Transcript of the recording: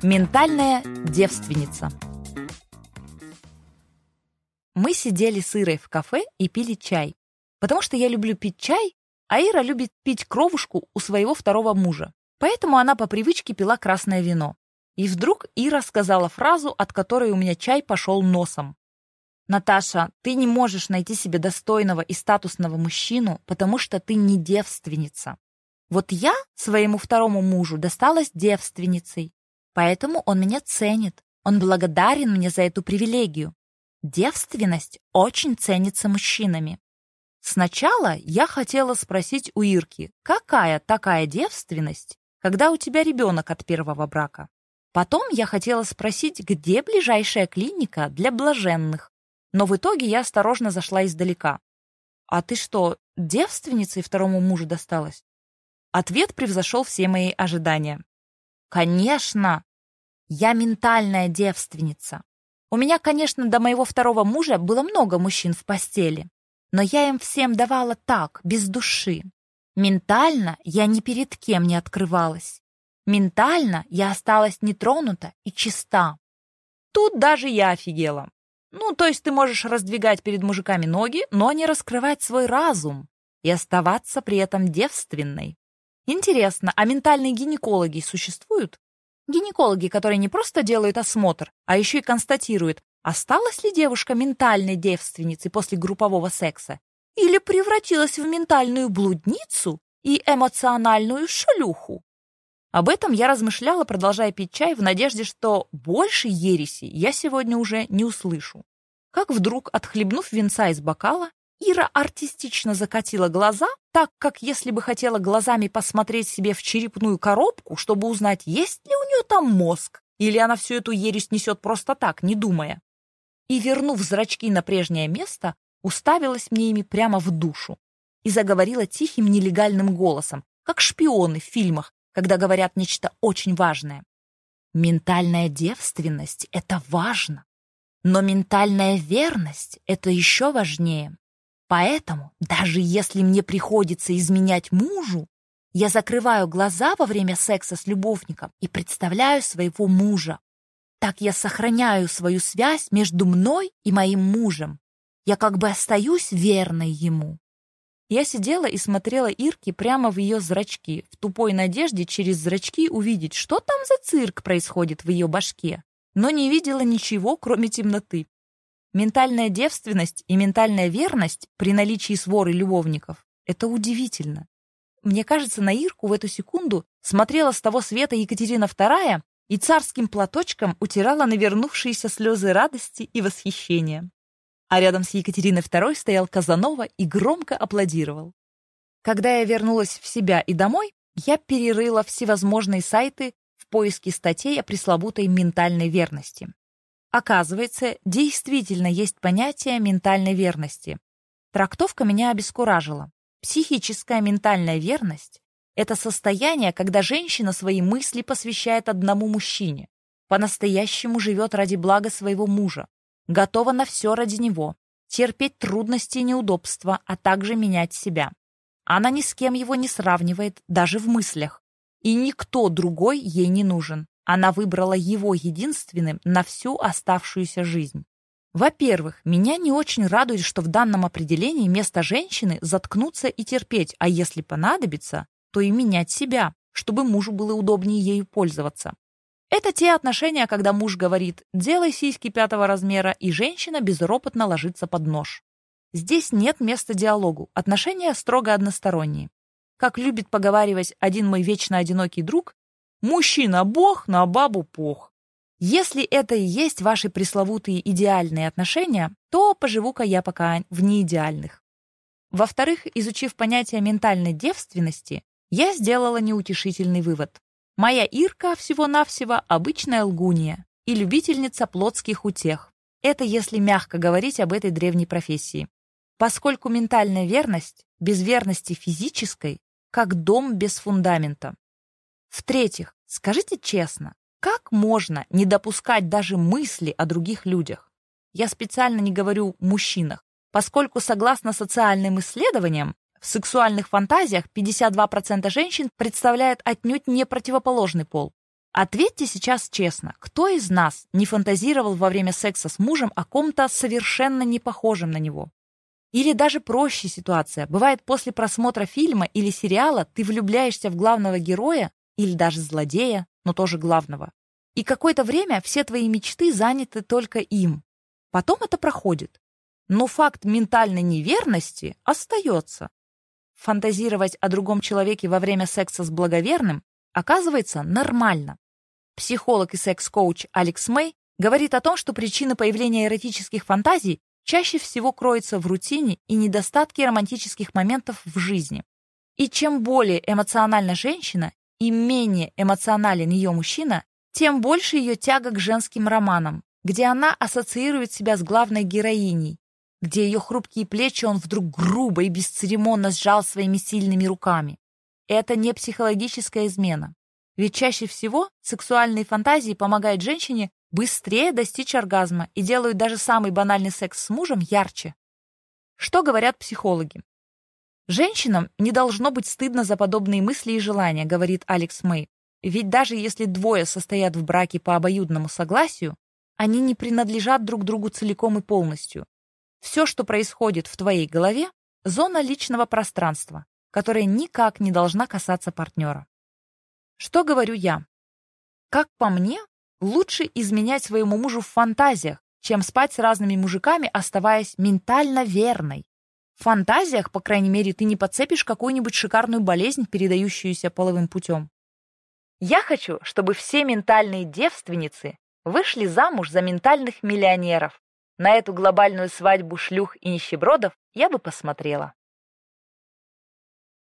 Ментальная девственница. Мы сидели с Ирой в кафе и пили чай. Потому что я люблю пить чай, а Ира любит пить кровушку у своего второго мужа. Поэтому она по привычке пила красное вино. И вдруг Ира сказала фразу, от которой у меня чай пошел носом. «Наташа, ты не можешь найти себе достойного и статусного мужчину, потому что ты не девственница. Вот я своему второму мужу досталась девственницей. Поэтому он меня ценит. Он благодарен мне за эту привилегию. Девственность очень ценится мужчинами». Сначала я хотела спросить у Ирки, какая такая девственность, когда у тебя ребенок от первого брака. Потом я хотела спросить, где ближайшая клиника для блаженных. Но в итоге я осторожно зашла издалека. «А ты что, девственницей второму мужу досталась?» Ответ превзошел все мои ожидания. «Конечно! Я ментальная девственница. У меня, конечно, до моего второго мужа было много мужчин в постели, но я им всем давала так, без души. Ментально я ни перед кем не открывалась. Ментально я осталась нетронута и чиста». Тут даже я офигела. То есть ты можешь раздвигать перед мужиками ноги, но не раскрывать свой разум и оставаться при этом девственной. Интересно, а ментальные гинекологи существуют? Гинекологи, которые не просто делают осмотр, а еще и констатируют, осталась ли девушка ментальной девственницей после группового секса или превратилась в ментальную блудницу и эмоциональную шлюху. Об этом я размышляла, продолжая пить чай, в надежде, что больше ереси я сегодня уже не услышу. Как вдруг, отхлебнув винца из бокала, Ира артистично закатила глаза, так как если бы хотела глазами посмотреть себе в черепную коробку, чтобы узнать, есть ли у нее там мозг, или она всю эту ересь несет просто так, не думая. И, вернув зрачки на прежнее место, уставилась мне ими прямо в душу и заговорила тихим нелегальным голосом, как шпионы в фильмах, когда говорят нечто очень важное. Ментальная девственность — это важно, но ментальная верность — это еще важнее. Поэтому, даже если мне приходится изменять мужу, я закрываю глаза во время секса с любовником и представляю своего мужа. Так я сохраняю свою связь между мной и моим мужем. Я как бы остаюсь верной ему. Я сидела и смотрела Ирке прямо в ее зрачки, в тупой надежде через зрачки увидеть, что там за цирк происходит в ее башке, но не видела ничего, кроме темноты. Ментальная девственность и ментальная верность при наличии своры любовников — это удивительно. Мне кажется, на Ирку в эту секунду смотрела с того света Екатерина II и царским платочком утирала навернувшиеся слезы радости и восхищения. А рядом с Екатериной II стоял Казанова и громко аплодировал. Когда я вернулась в себя и домой, я перерыла всевозможные сайты в поиске статей о пресловутой ментальной верности. Оказывается, действительно есть понятие ментальной верности. Трактовка меня обескуражила. Психическая ментальная верность — это состояние, когда женщина свои мысли посвящает одному мужчине, по-настоящему живет ради блага своего мужа, готова на все ради него, терпеть трудности и неудобства, а также менять себя. Она ни с кем его не сравнивает, даже в мыслях. И никто другой ей не нужен. Она выбрала его единственным на всю оставшуюся жизнь. Во-первых, меня не очень радует, что в данном определении место женщины заткнуться и терпеть, а если понадобится, то и менять себя, чтобы мужу было удобнее ею пользоваться. Это те отношения, когда муж говорит «делай сиськи 5-го размера», и женщина безропотно ложится под нож. Здесь нет места диалогу, отношения строго односторонние. Как любит поговаривать один мой вечно одинокий друг, «мужчина бог, на бабу пох». Если это и есть ваши пресловутые идеальные отношения, то поживу-ка я пока в неидеальных. Во-вторых, изучив понятие ментальной девственности, я сделала неутешительный вывод. Моя Ирка всего-навсего обычная лгунья и любительница плотских утех. Это если мягко говорить об этой древней профессии. Поскольку ментальная верность без верности физической, как дом без фундамента. В-третьих, скажите честно, как можно не допускать даже мысли о других людях? Я специально не говорю мужчинах, поскольку, согласно социальным исследованиям, в сексуальных фантазиях 52% женщин представляют отнюдь не противоположный пол. Ответьте сейчас честно, кто из нас не фантазировал во время секса с мужем о ком-то совершенно не похожем на него? Или даже проще ситуация. Бывает, после просмотра фильма или сериала ты влюбляешься в главного героя или даже злодея, но тоже главного. И какое-то время все твои мечты заняты только им. Потом это проходит. Но факт ментальной неверности остается. Фантазировать о другом человеке во время секса с благоверным оказывается нормально. Психолог и секс-коуч Алекс Мэй говорит о том, что причина появления эротических фантазий чаще всего кроется в рутине и недостатке романтических моментов в жизни. И чем более эмоциональна женщина и менее эмоционален ее мужчина, тем больше ее тяга к женским романам, где она ассоциирует себя с главной героиней, где ее хрупкие плечи он вдруг грубо и бесцеремонно сжал своими сильными руками. Это не психологическая измена. Ведь чаще всего сексуальные фантазии помогают женщине быстрее достичь оргазма и делают даже самый банальный секс с мужем ярче. Что говорят психологи? Женщинам не должно быть стыдно за подобные мысли и желания, говорит Алекс Мэй. Ведь даже если двое состоят в браке по обоюдному согласию, они не принадлежат друг другу целиком и полностью. Все, что происходит в твоей голове, зона личного пространства, которая никак не должна касаться партнера. Что говорю я? Как по мне, лучше изменять своему мужу в фантазиях, чем спать с разными мужиками, оставаясь ментально верной. В фантазиях, по крайней мере, ты не подцепишь какую-нибудь шикарную болезнь, передающуюся половым путем. Я хочу, чтобы все ментальные девственницы вышли замуж за ментальных миллионеров. На эту глобальную свадьбу шлюх и нищебродов я бы посмотрела.